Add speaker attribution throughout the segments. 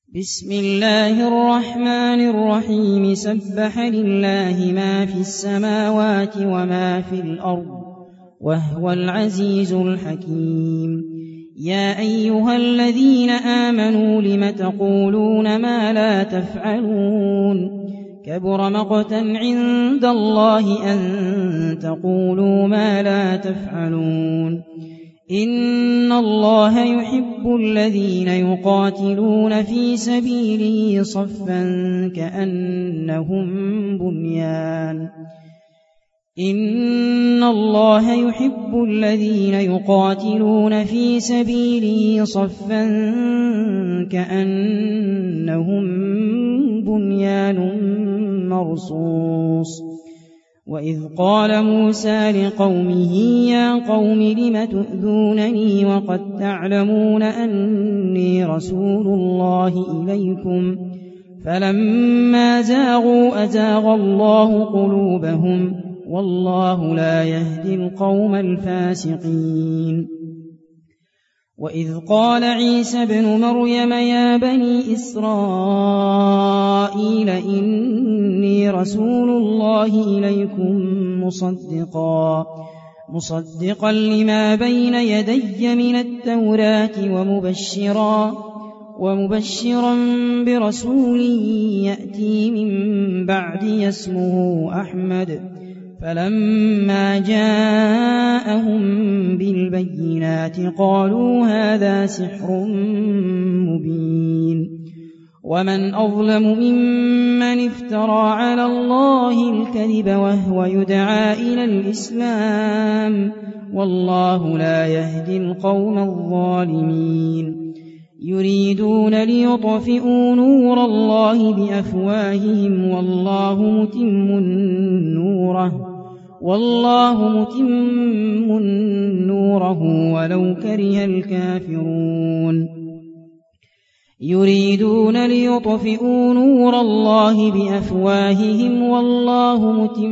Speaker 1: بسم الله الرحمن الرحيم سبح لله ما في السماوات وما في الأرض وهو العزيز الحكيم يا أيها الذين آمنوا لم تقولون ما لا تفعلون كبر مقتا عند الله أن تقولوا ما لا تفعلون إن الله يحب الذين يقاتلون في سبيله صفا كأنهم بنيان إن الله يحب الذين يقاتلون في سبيله صفا كأنهم بنيان مرصوص وإذ قال موسى لقومه يا قوم لم تؤذونني وقد تعلمون أني رسول الله إليكم فلما زاغوا أزاغ الله قلوبهم والله لا يهدي القوم الفاسقين وإذ قال عيسى ابن مريم يا بني إسرائيل إني رسول الله إليكم مصدقا لما بين يدي من التوراة ومبشرا برسول يأتي من بعدي اسمه أحمد فلما جاءهم بالبينات قالوا هذا سحر مبين ومن أظلم ممن افترى على الله الكذب وهو يدعى إلى الإسلام والله لا يهدي القوم الظالمين يريدون ليطفئوا نور الله بأفواههم والله متم نوره ولو كره الكافرون يريدون ليطفئوا نور الله بأفواههم والله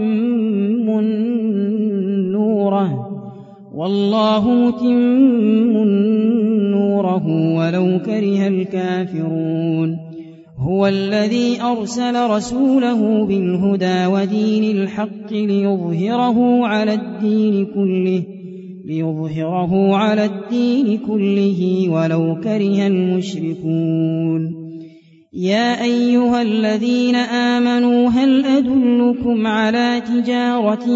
Speaker 1: متم نوره ولو كره الكافرون هو الذي أرسل رسوله بالهدى ودين الحق ليظهره على الدين كله ولو كره المشركون يا أيها الذين آمنوا هل أدلكم على تجارة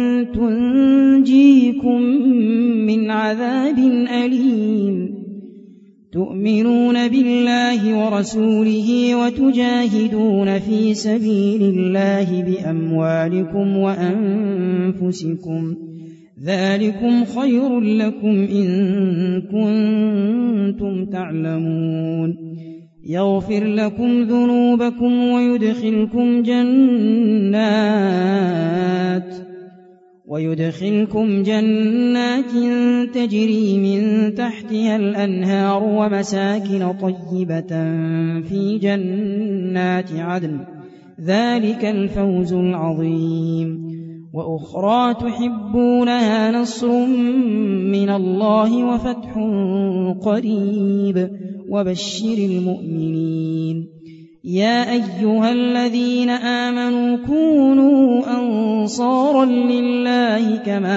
Speaker 1: تنجيكم من عذاب أليم تؤمنون بالله ورسوله وتجاهدون في سبيل الله بأموالكم وأنفسكم ذلكم خير لكم إن كنتم تعلمون يغفر لكم ذنوبكم ويدخلكم جنات تجري من تحتها الأنهار ومساكن طيبة في جنات عدن ذلك الفوز العظيم وأخرى تحبونها نصر من الله وفتح قريب وبشر المؤمنين يا أيها الذين آمنوا كونوا أنصارا لله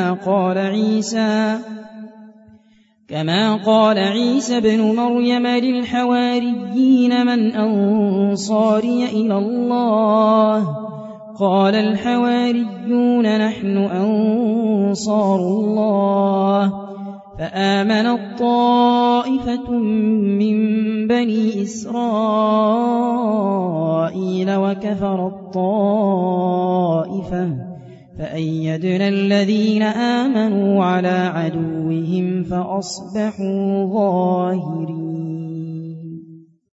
Speaker 1: كما قال عيسى ابن مريم للحواريين من أنصاري إلى الله قال الحواريون نحن أنصار الله فآمنت طائفة من بني إسرائيل وكفرت طائفة فأيدنا الذين آمنوا على عدوهم فأصبحوا ظاهرين.